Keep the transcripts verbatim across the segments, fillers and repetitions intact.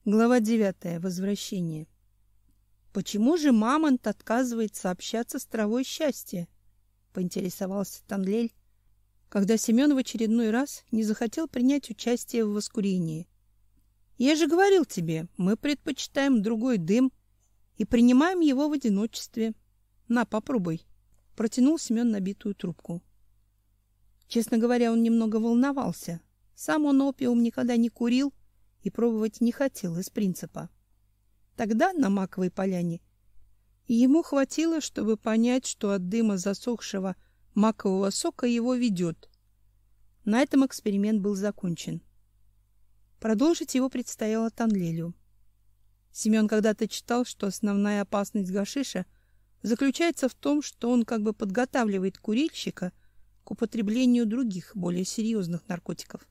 Глава девятая. Возвращение. Почему же мамонт отказывается общаться с травой счастья? Поинтересовался Танлель, когда Семен в очередной раз не захотел принять участие в воскурении. Я же говорил тебе, мы предпочитаем другой дым и принимаем его в одиночестве. На, попробуй. Протянул Семен набитую трубку. Честно говоря, он немного волновался. Сам он опиум никогда не курил и пробовать не хотел из принципа. Тогда на Маковой поляне ему хватило, чтобы понять, что от дыма засохшего макового сока его ведет. На этом эксперимент был закончен. Продолжить его предстояло Танлелю. Семен когда-то читал, что основная опасность гашиша заключается в том, что он как бы подготавливает курильщика к употреблению других, более серьезных наркотиков.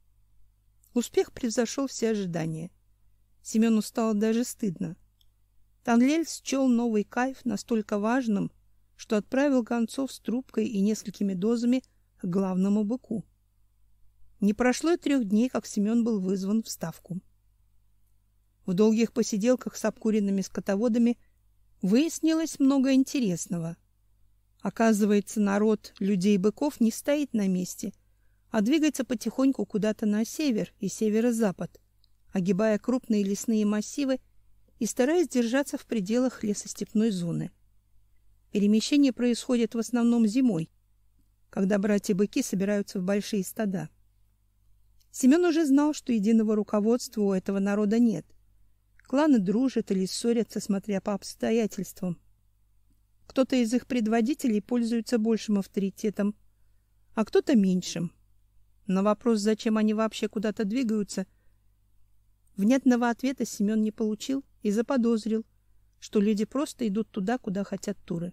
Успех превзошел все ожидания. Семену стало даже стыдно. Танлель счел новый кайф настолько важным, что отправил гонцов с трубкой и несколькими дозами к главному быку. Не прошло и трех дней, как Семен был вызван в ставку. В долгих посиделках с обкуренными скотоводами выяснилось много интересного. Оказывается, народ людей-быков не стоит на месте, а двигается потихоньку куда-то на север и северо-запад, огибая крупные лесные массивы и стараясь держаться в пределах лесостепной зоны. Перемещение происходит в основном зимой, когда братья-быки собираются в большие стада. Семен уже знал, что единого руководства у этого народа нет. Кланы дружат или ссорятся, смотря по обстоятельствам. Кто-то из их предводителей пользуется большим авторитетом, а кто-то меньшим. На вопрос, зачем они вообще куда-то двигаются, внятного ответа Семен не получил и заподозрил, что люди просто идут туда, куда хотят туры.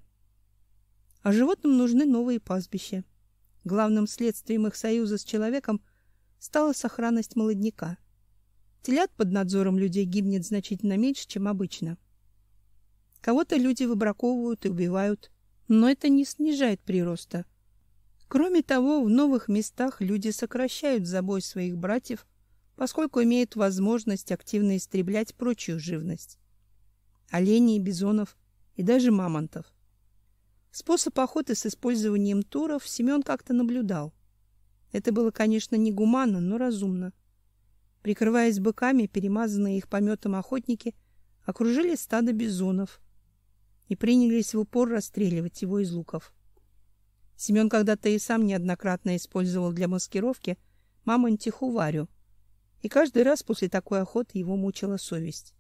А животным нужны новые пастбища. Главным следствием их союза с человеком стала сохранность молодняка. Телят под надзором людей гибнет значительно меньше, чем обычно. Кого-то люди выбраковывают и убивают, но это не снижает прироста. Кроме того, в новых местах люди сокращают забой своих братьев, поскольку имеют возможность активно истреблять прочую живность. Оленей, бизонов и даже мамонтов. Способ охоты с использованием туров Семен как-то наблюдал. Это было, конечно, негуманно, но разумно. Прикрываясь быками, перемазанные их пометом охотники окружили стадо бизонов и принялись в упор расстреливать его из луков. Семен когда-то и сам неоднократно использовал для маскировки мамонтиху Варю, и каждый раз после такой охоты его мучила совесть.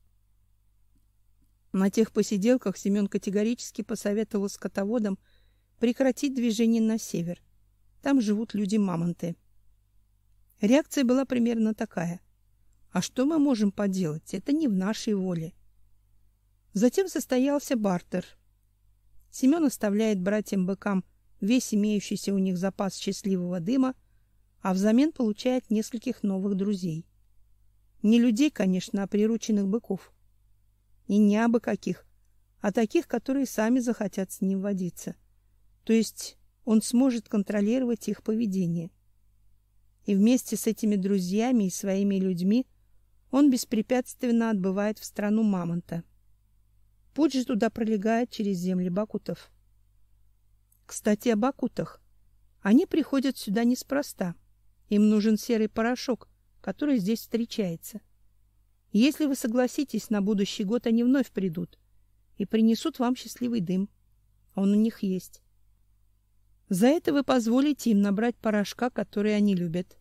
На тех посиделках Семен категорически посоветовал скотоводам прекратить движение на север. Там живут люди-мамонты. Реакция была примерно такая: а что мы можем поделать? Это не в нашей воле. Затем состоялся бартер. Семен оставляет братьям-быкам весь имеющийся у них запас счастливого дыма, а взамен получает нескольких новых друзей. Не людей, конечно, а прирученных быков. И не абы каких, а таких, которые сами захотят с ним водиться. То есть он сможет контролировать их поведение. И вместе с этими друзьями и своими людьми он беспрепятственно отбывает в страну мамонта. Путь же туда пролегает через земли бакутов. Кстати, о бакутах. Они приходят сюда неспроста. Им нужен серый порошок, который здесь встречается. Если вы согласитесь, на будущий год они вновь придут и принесут вам счастливый дым. Он у них есть. За это вы позволите им набрать порошка, который они любят.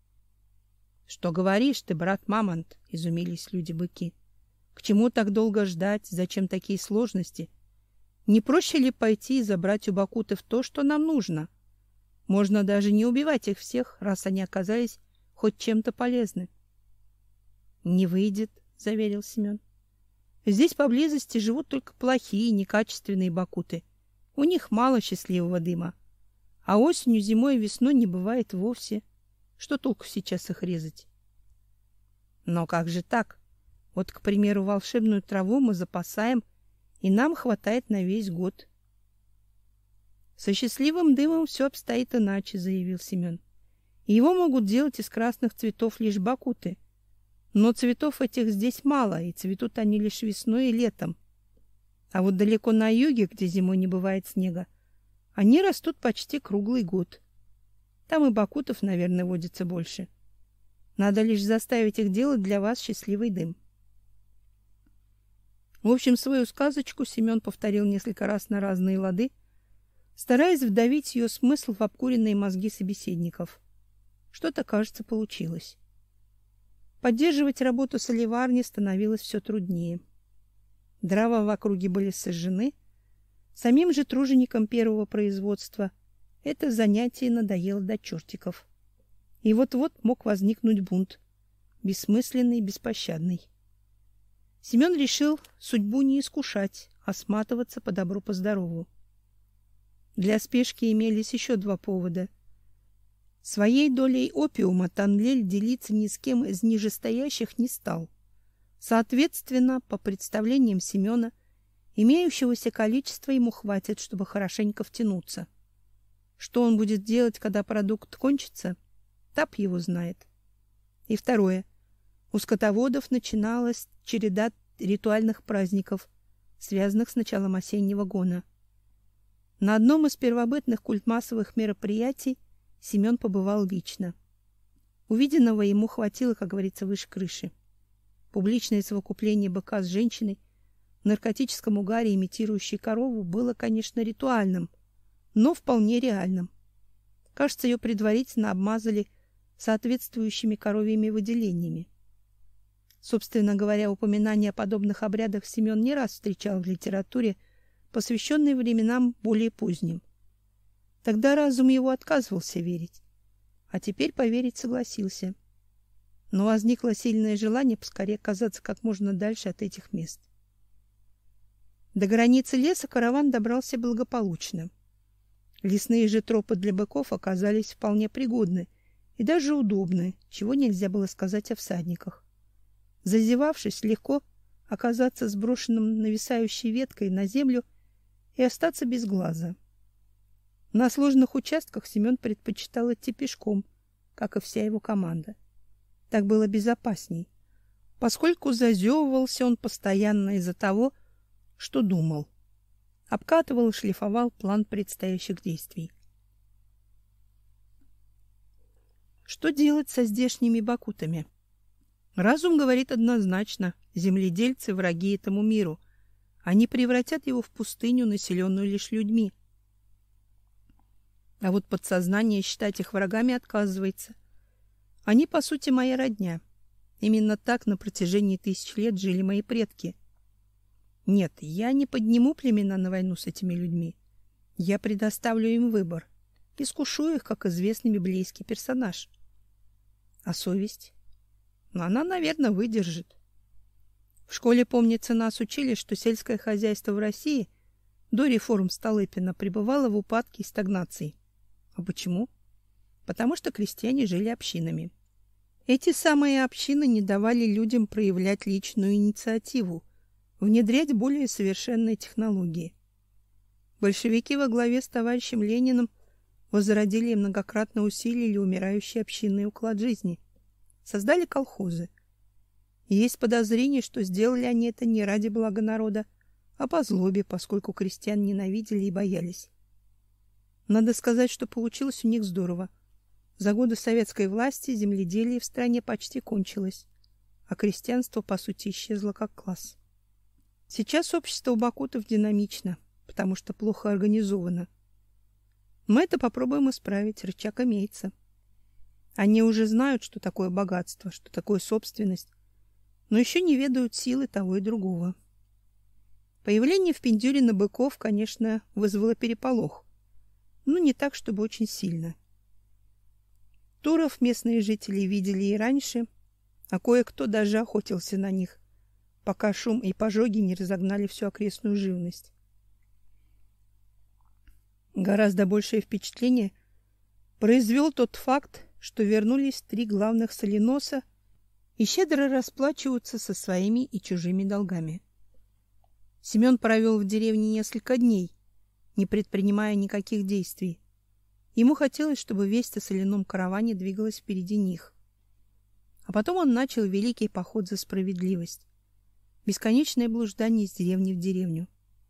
— Что говоришь ты, брат Мамонт? — изумились люди-быки. — К чему так долго ждать? Зачем такие сложности? Не проще ли пойти и забрать у бакутов то, что нам нужно? Можно даже не убивать их всех, раз они оказались хоть чем-то полезны. — Не выйдет, — заверил Семен. — Здесь поблизости живут только плохие, некачественные бакуты. У них мало счастливого дыма. А осенью, зимой и весной не бывает вовсе. Что толку сейчас их резать? — Но как же так? Вот, к примеру, волшебную траву мы запасаем, и нам хватает на весь год. — Со счастливым дымом все обстоит иначе, — заявил Семен. — Его могут делать из красных цветов лишь бакуты. Но цветов этих здесь мало, и цветут они лишь весной и летом. А вот далеко на юге, где зимой не бывает снега, они растут почти круглый год. Там и бакутов, наверное, водится больше. Надо лишь заставить их делать для вас счастливый дым. В общем, свою сказочку Семен повторил несколько раз на разные лады, стараясь вдавить ее смысл в обкуренные мозги собеседников. Что-то, кажется, получилось. Поддерживать работу соливарни становилось все труднее. Дрова в округе были сожжены. Самим же труженикам первого производства это занятие надоело до чертиков. И вот-вот мог возникнуть бунт, бессмысленный и беспощадный. Семен решил судьбу не искушать, а сматываться по добру по здорову. Для спешки имелись еще два повода. Своей долей опиума Танлель делиться ни с кем из нижестоящих не стал. Соответственно, по представлениям Семена, имеющегося количества ему хватит, чтобы хорошенько втянуться. Что он будет делать, когда продукт кончится, Тап его знает. И второе. У скотоводов начиналась череда ритуальных праздников, связанных с началом осеннего гона. На одном из первобытных культмассовых мероприятий Семен побывал лично. Увиденного ему хватило, как говорится, выше крыши. Публичное совокупление быка с женщиной в наркотическом угаре, имитирующей корову, было, конечно, ритуальным, но вполне реальным. Кажется, ее предварительно обмазали соответствующими коровьими выделениями. Собственно говоря, упоминания о подобных обрядах Семен не раз встречал в литературе, посвященной временам более поздним. Тогда разум его отказывался верить, а теперь поверить согласился. Но возникло сильное желание поскорее оказаться как можно дальше от этих мест. До границы леса караван добрался благополучно. Лесные же тропы для быков оказались вполне пригодны и даже удобны, чего нельзя было сказать о всадниках. Зазевавшись, легко оказаться сброшенным нависающей веткой на землю и остаться без глаза. На сложных участках Семен предпочитал идти пешком, как и вся его команда. Так было безопасней, поскольку зазевывался он постоянно из-за того, что думал. Обкатывал и шлифовал план предстоящих действий. Что делать со здешними бакутами? Разум говорит однозначно: земледельцы — враги этому миру. Они превратят его в пустыню, населенную лишь людьми. А вот подсознание считать их врагами отказывается. Они, по сути, моя родня. Именно так на протяжении тысяч лет жили мои предки. Нет, я не подниму племена на войну с этими людьми. Я предоставлю им выбор. Искушу их, как известный библейский персонаж. А совесть? Но она, наверное, выдержит. В школе, помнится, нас учили, что сельское хозяйство в России до реформ Столыпина пребывало в упадке и стагнации. А почему? Потому что крестьяне жили общинами. Эти самые общины не давали людям проявлять личную инициативу, внедрять более совершенные технологии. Большевики во главе с товарищем Лениным возродили и многократно усилили умирающий общинный уклад жизни. Создали колхозы. И есть подозрение, что сделали они это не ради блага народа, а по злобе, поскольку крестьян ненавидели и боялись. Надо сказать, что получилось у них здорово. За годы советской власти земледелие в стране почти кончилось, а крестьянство, по сути, исчезло как класс. Сейчас общество у бакутов динамично, потому что плохо организовано. Мы это попробуем исправить, рычаг имеется. Они уже знают, что такое богатство, что такое собственность, но еще не ведают силы того и другого. Появление в Пиндюрино быков, конечно, вызвало переполох, но не так, чтобы очень сильно. Туров местные жители видели и раньше, а кое-кто даже охотился на них, пока шум и пожоги не разогнали всю окрестную живность. Гораздо большее впечатление произвел тот факт, что вернулись три главных соленоса и щедро расплачиваются со своими и чужими долгами. Семен провел в деревне несколько дней, не предпринимая никаких действий. Ему хотелось, чтобы весть о соляном караване двигалась впереди них. А потом он начал великий поход за справедливость. Бесконечное блуждание из деревни в деревню.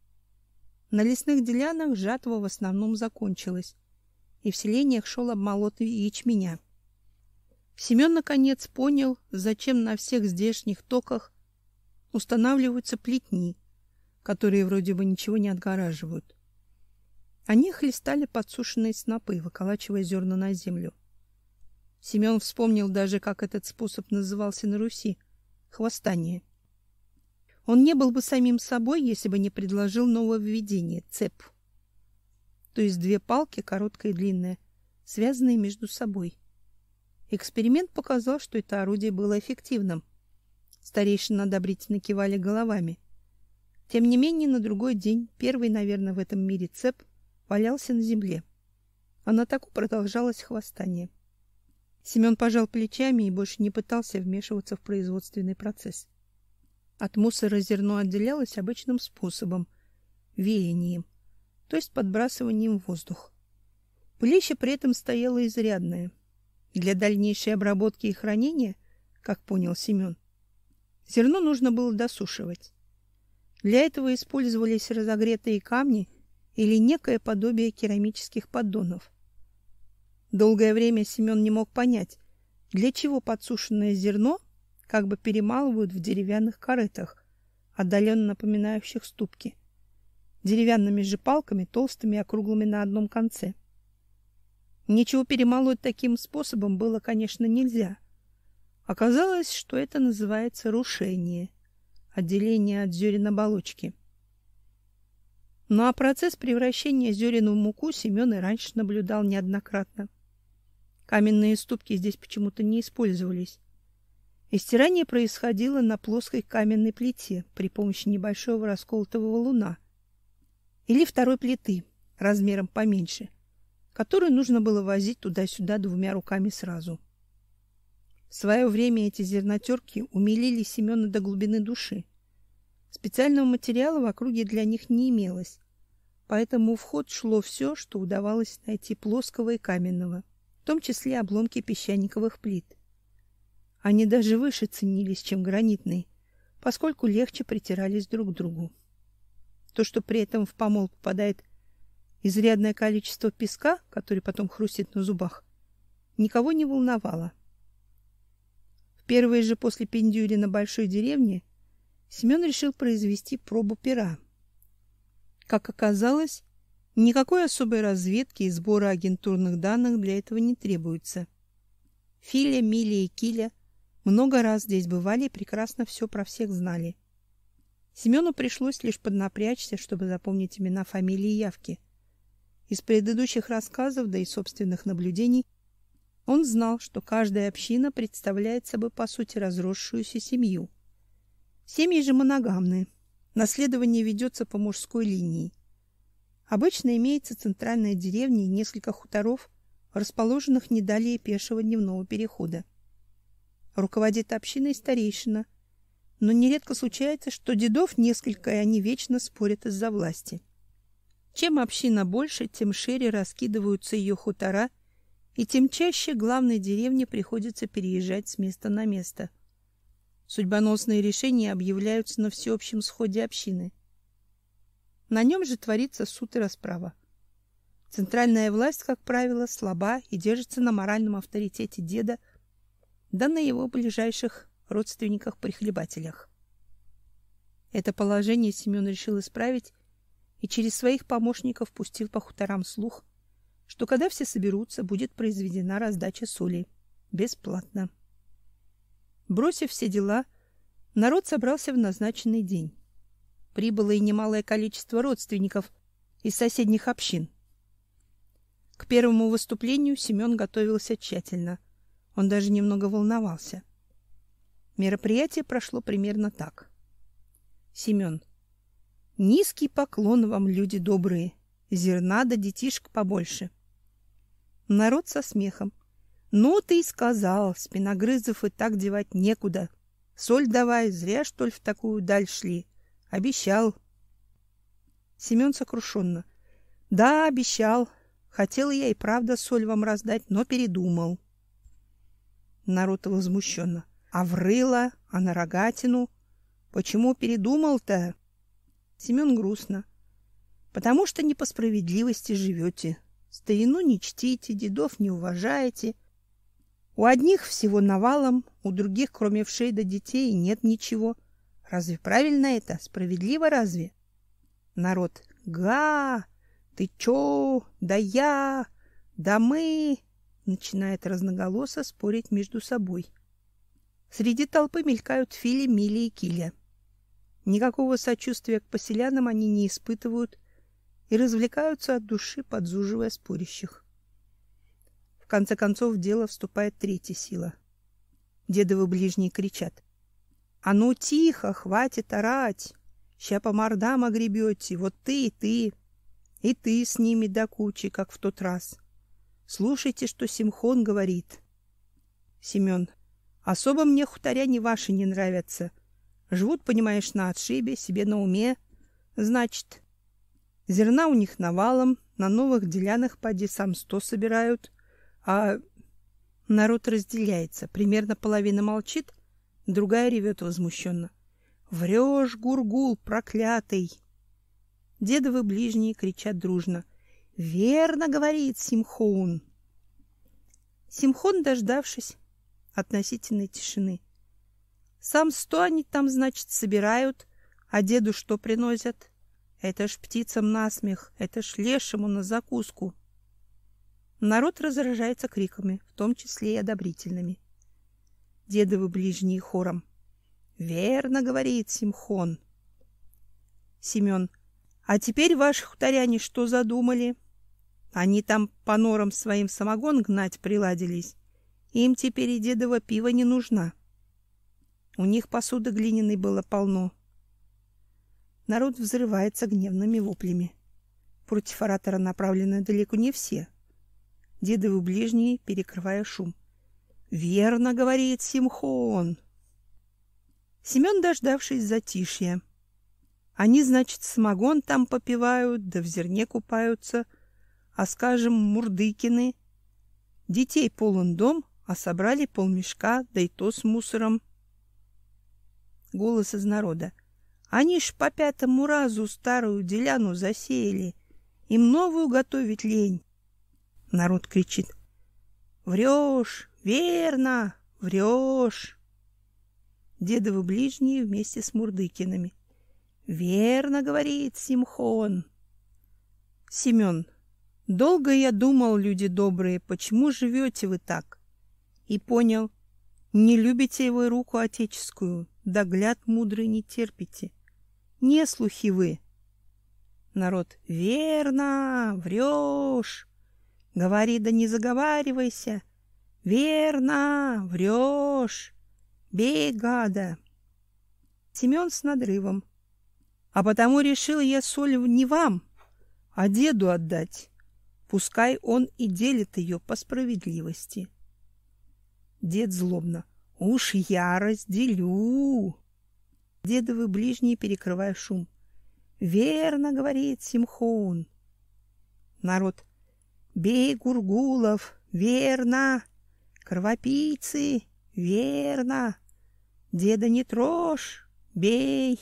На лесных делянах жатва в основном закончилась, и в селениях шел обмолот ячменя. Семен наконец понял, зачем на всех здешних токах устанавливаются плетни, которые вроде бы ничего не отгораживают. Они хлестали подсушенные снопы, выколачивая зерна на землю. Семен вспомнил даже, как этот способ назывался на Руси — хвостание. Он не был бы самим собой, если бы не предложил нововведение — цеп. То есть две палки, короткая и длинная, связанные между собой. Эксперимент показал, что это орудие было эффективным. Старейшины одобрительно кивали головами. Тем не менее, на другой день, первый, наверное, в этом мире цеп, валялся на земле. А на таку продолжалось хвостание. Семен пожал плечами и больше не пытался вмешиваться в производственный процесс. От мусора зерно отделялось обычным способом — веянием, то есть подбрасыванием в воздух. Пылище при этом стояло изрядное. Для дальнейшей обработки и хранения, как понял Семен, зерно нужно было досушивать. Для этого использовались разогретые камни или некое подобие керамических поддонов. Долгое время Семен не мог понять, для чего подсушенное зерно как бы перемалывают в деревянных корытах, отдаленно напоминающих ступки, деревянными же палками, толстыми и округлыми на одном конце. Ничего перемалывать таким способом было, конечно, нельзя. Оказалось, что это называется рушение, отделение от зерен оболочки. Ну а процесс превращения зерен в муку Семен и раньше наблюдал неоднократно. Каменные ступки здесь почему-то не использовались. И стирание происходило на плоской каменной плите при помощи небольшого расколотого валуна или второй плиты размером поменьше, которую нужно было возить туда-сюда двумя руками сразу. В свое время эти зернотерки умилили Семена до глубины души. Специального материала в округе для них не имелось, поэтому в ход шло все, что удавалось найти плоского и каменного, в том числе обломки песчаниковых плит. Они даже выше ценились, чем гранитные, поскольку легче притирались друг к другу. То, что при этом в помол попадает изрядное количество песка, который потом хрустит на зубах, никого не волновало. В первые же после пиндюрина большой деревни Семен решил произвести пробу пера. Как оказалось, никакой особой разведки и сбора агентурных данных для этого не требуется. Филя, Миля и Киля много раз здесь бывали и прекрасно все про всех знали. Семену пришлось лишь поднапрячься, чтобы запомнить имена, фамилии и явки. Из предыдущих рассказов, да и собственных наблюдений, он знал, что каждая община представляет собой, по сути, разросшуюся семью. Семьи же моногамные. Наследование ведется по мужской линии. Обычно имеется центральная деревня и несколько хуторов, расположенных не далее пешего дневного перехода. Руководит общиной старейшина, но нередко случается, что дедов несколько, и они вечно спорят из-за власти. Чем община больше, тем шире раскидываются ее хутора, и тем чаще главной деревне приходится переезжать с места на место. Судьбоносные решения объявляются на всеобщем сходе общины. На нем же творится суд и расправа. Центральная власть, как правило, слаба и держится на моральном авторитете деда, да на его ближайших родственниках-прихлебателях. Это положение Семен решил исправить и через своих помощников пустил по хуторам слух, что когда все соберутся, будет произведена раздача соли бесплатно. Бросив все дела, народ собрался в назначенный день. Прибыло и немалое количество родственников из соседних общин. К первому выступлению Семен готовился тщательно. Он даже немного волновался. Мероприятие прошло примерно так. Семен. Низкий поклон вам, люди добрые. Зерна да детишек побольше. Народ со смехом. Ну ты и сказал, спиногрызов и так девать некуда. Соль давай, зря что ли в такую даль шли. Обещал. Семен сокрушенно. Да, обещал. Хотел я и правда соль вам раздать, но передумал. Народ возмущенно. А в рыло, а на рогатину? Почему передумал-то? Семен грустно. Потому что не по справедливости живете. Старину не чтите, дедов не уважаете. У одних всего навалом, у других, кроме вшей до детей, нет ничего. Разве правильно это? Справедливо разве? Народ. Га! Ты чё? Да я! Да мы! Начинает разноголосо спорить между собой. Среди толпы мелькают Фили, Мили и Киля. Никакого сочувствия к поселянам они не испытывают и развлекаются от души, подзуживая спорящих. В конце концов в дело вступает третья сила. Дедовы ближние кричат: «А ну тихо, хватит орать! Ща по мордам огребете, вот ты и ты, и ты с ними до кучи, как в тот раз. Слушайте, что Симхон говорит». Семен: «Особо мне хуторяне ваши не нравятся. Живут, понимаешь, на отшибе, себе на уме. Значит, зерна у них навалом, на новых делянах поди сам сто собирают, а...» Народ разделяется. Примерно половина молчит, другая ревет возмущенно: «Врешь, Гургул, проклятый!» Дедовы ближние кричат дружно: «Верно, — говорит Симхон!» Симхон, дождавшись относительной тишины: «Сам сто они там, значит, собирают, а деду что приносят? Это ж птицам насмех, это ж лешему на закуску». Народ разражается криками, в том числе и одобрительными. Дедовы ближние хором: «Верно, — говорит Симхон!» Семен: «А теперь ваши хуторяне что задумали? Они там по норам своим самогон гнать приладились. Им теперь и дедово пиво не нужна. У них посуды глиняной было полно». Народ взрывается гневными воплями. Против оратора направлены далеко не все. Дедовы ближние, перекрывая шум: «Верно, — говорит Симхон!» Семен, дождавшись затишья: «Они, значит, самогон там попивают, да в зерне купаются, а, скажем, Мурдыкины. Детей полон дом, а собрали полмешка, да и то с мусором». Голос из народа: «Они ж по пятому разу старую деляну засеяли, им новую готовить лень». Народ кричит: «Врешь! Верно! Врешь!» Дедовы ближние вместе с Мурдыкинами: «Верно, — говорит Симхон!» Семен: «Долго я думал, люди добрые, почему живете вы так? И понял, не любите вы руку отеческую, да гляд мудрый не терпите. Не слухи вы». Народ: «Верно! Врешь! Говори, да не заговаривайся! Верно! Врешь! Бей, гада!» Семен с надрывом: «А потому решил я соль не вам, а деду отдать. Пускай он и делит ее по справедливости». Дед злобно: «Уж я разделю». Дедовы ближние, перекрывая шум: «Верно, — говорит Симхон!» Народ: «Бей, Гургулов! Верно! Кровопийцы! Верно! Деда не трожь! Бей!»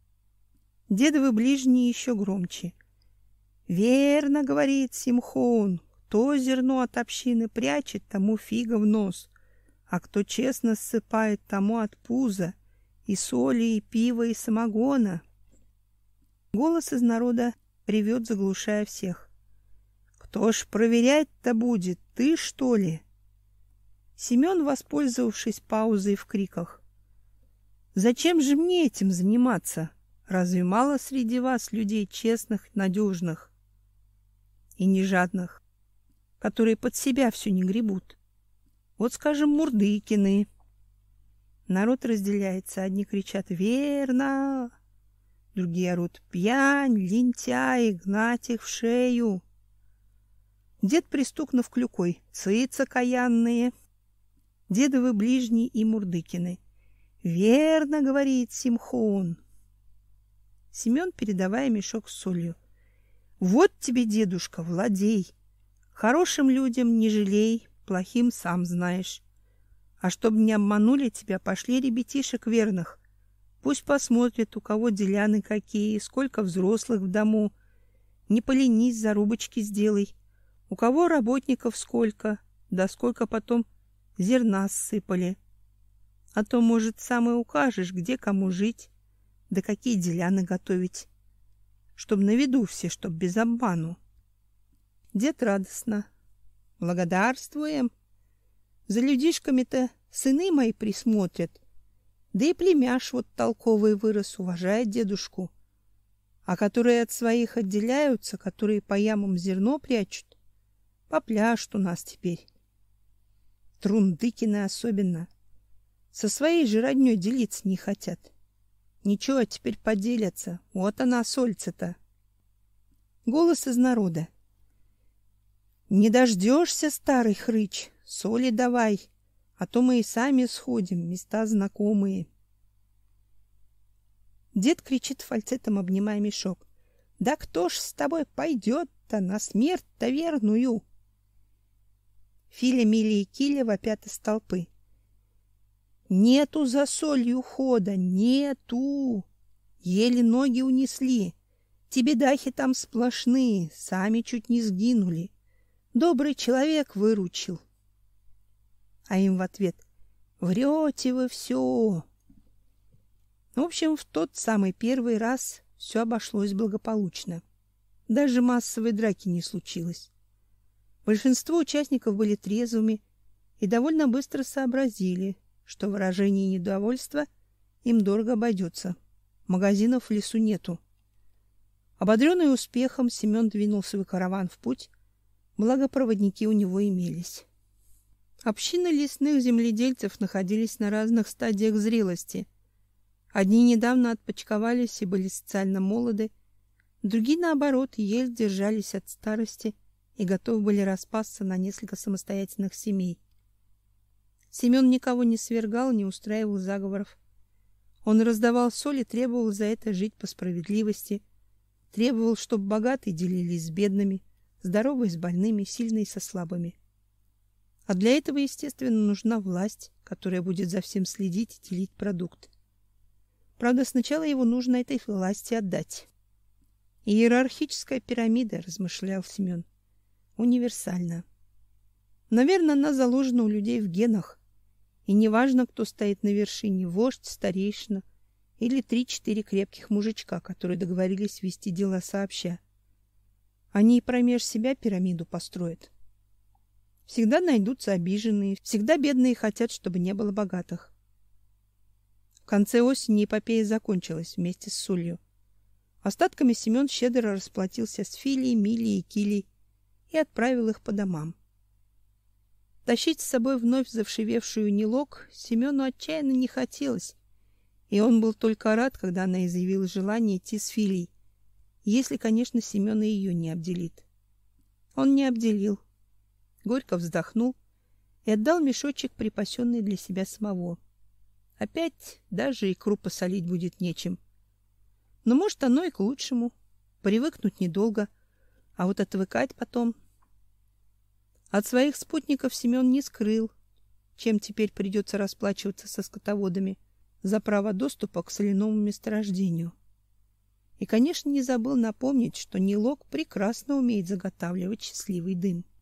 Дедовы ближние еще громче: «Верно, — говорит Симхон! Кто зерно от общины прячет, тому фига в нос, а кто честно ссыпает, тому от пуза, и соли, и пива, и самогона». Голос из народа ревет, заглушая всех: «Кто ж проверять-то будет, ты, что ли?» Семен, воспользовавшись паузой в криках: «Зачем же мне этим заниматься? Разве мало среди вас людей честных, надежных и не жадных, которые под себя все не гребут? Вот, скажем, Мурдыкины». Народ разделяется. Одни кричат: «Верно!», другие орут: «Пьянь, лентяй, гнать их в шею!». Дед, пристукнув клюкой: «Цыц окаянные!». Дедовы ближние и Мурдыкины: «Верно, — говорит Симхон!». Семен, передавая мешок с солью: «Вот тебе, дедушка, владей. Хорошим людям не жалей, плохим сам знаешь. А чтобы не обманули тебя, пошли ребятишек верных. Пусть посмотрят, у кого деляны какие, сколько взрослых в дому. Не поленись, зарубочки сделай. У кого работников сколько, да сколько потом зерна ссыпали. А то, может, сам и укажешь, где кому жить, да какие деляны готовить. Чтоб на виду все, чтоб без обману. Дед радостно. Благодарствуем. За людишками-то сыны мои присмотрят. Да и племяш вот толковый вырос, уважает дедушку. А которые от своих отделяются, которые по ямам зерно прячут, попляшут у нас теперь. Трундыкины особенно. Со своей же роднёй делиться не хотят. Ничего, теперь поделятся. Вот она, соль-то. Голос из народа. Не дождешься, старый хрыч, соли давай, а то мы и сами сходим, места знакомые. Дед кричит фальцетом, обнимая мешок. Да кто ж с тобой пойдет-то на смерть-то верную? Филя, Миля и Киля вопят из толпы. Нету за солью хода, нету. Еле ноги унесли. Тебе дахи там сплошные, сами чуть не сгинули. Добрый человек выручил. А им в ответ: врете вы все. В общем, в тот самый первый раз все обошлось благополучно. Даже массовой драки не случилось. Большинство участников были трезвыми и довольно быстро сообразили, что выражение недовольства им дорого обойдется. Магазинов в лесу нету. Ободренный успехом, Семен двинул свой караван в путь, благо проводники у него имелись. Общины лесных земледельцев находились на разных стадиях зрелости. Одни недавно отпочковались и были социально молоды, другие, наоборот, еле держались от старости и готовы были распасться на несколько самостоятельных семей. Семен никого не свергал, не устраивал заговоров. Он раздавал соль и требовал за это жить по справедливости, требовал, чтобы богатые делились с бедными, здоровые с больными, сильные со слабыми. А для этого, естественно, нужна власть, которая будет за всем следить и делить продукт. Правда, сначала его нужно этой власти отдать. Иерархическая пирамида, размышлял Семен, универсальна. Наверное, она заложена у людей в генах, и неважно, кто стоит на вершине, вождь, старейшина или три-четыре крепких мужичка, которые договорились вести дела сообща. Они и промеж себя пирамиду построят. Всегда найдутся обиженные, всегда бедные хотят, чтобы не было богатых. В конце осени эпопея закончилась вместе с солью. Остатками Семен щедро расплатился с Филей, Милей и Килей и отправил их по домам. Тащить с собой вновь завшивевшую Нилок Семену отчаянно не хотелось, и он был только рад, когда она изъявила желание идти с Филей, если, конечно, Семен и ее не обделит. Он не обделил. Горько вздохнул и отдал мешочек, припасенный для себя самого. Опять даже икру посолить будет нечем. Но, может, оно и к лучшему. Привыкнуть недолго, а вот отвыкать потом. От своих спутников Семен не скрыл, чем теперь придется расплачиваться со скотоводами за право доступа к соляному месторождению. И, конечно, не забыл напомнить, что Нилок прекрасно умеет заготавливать счастливый дым.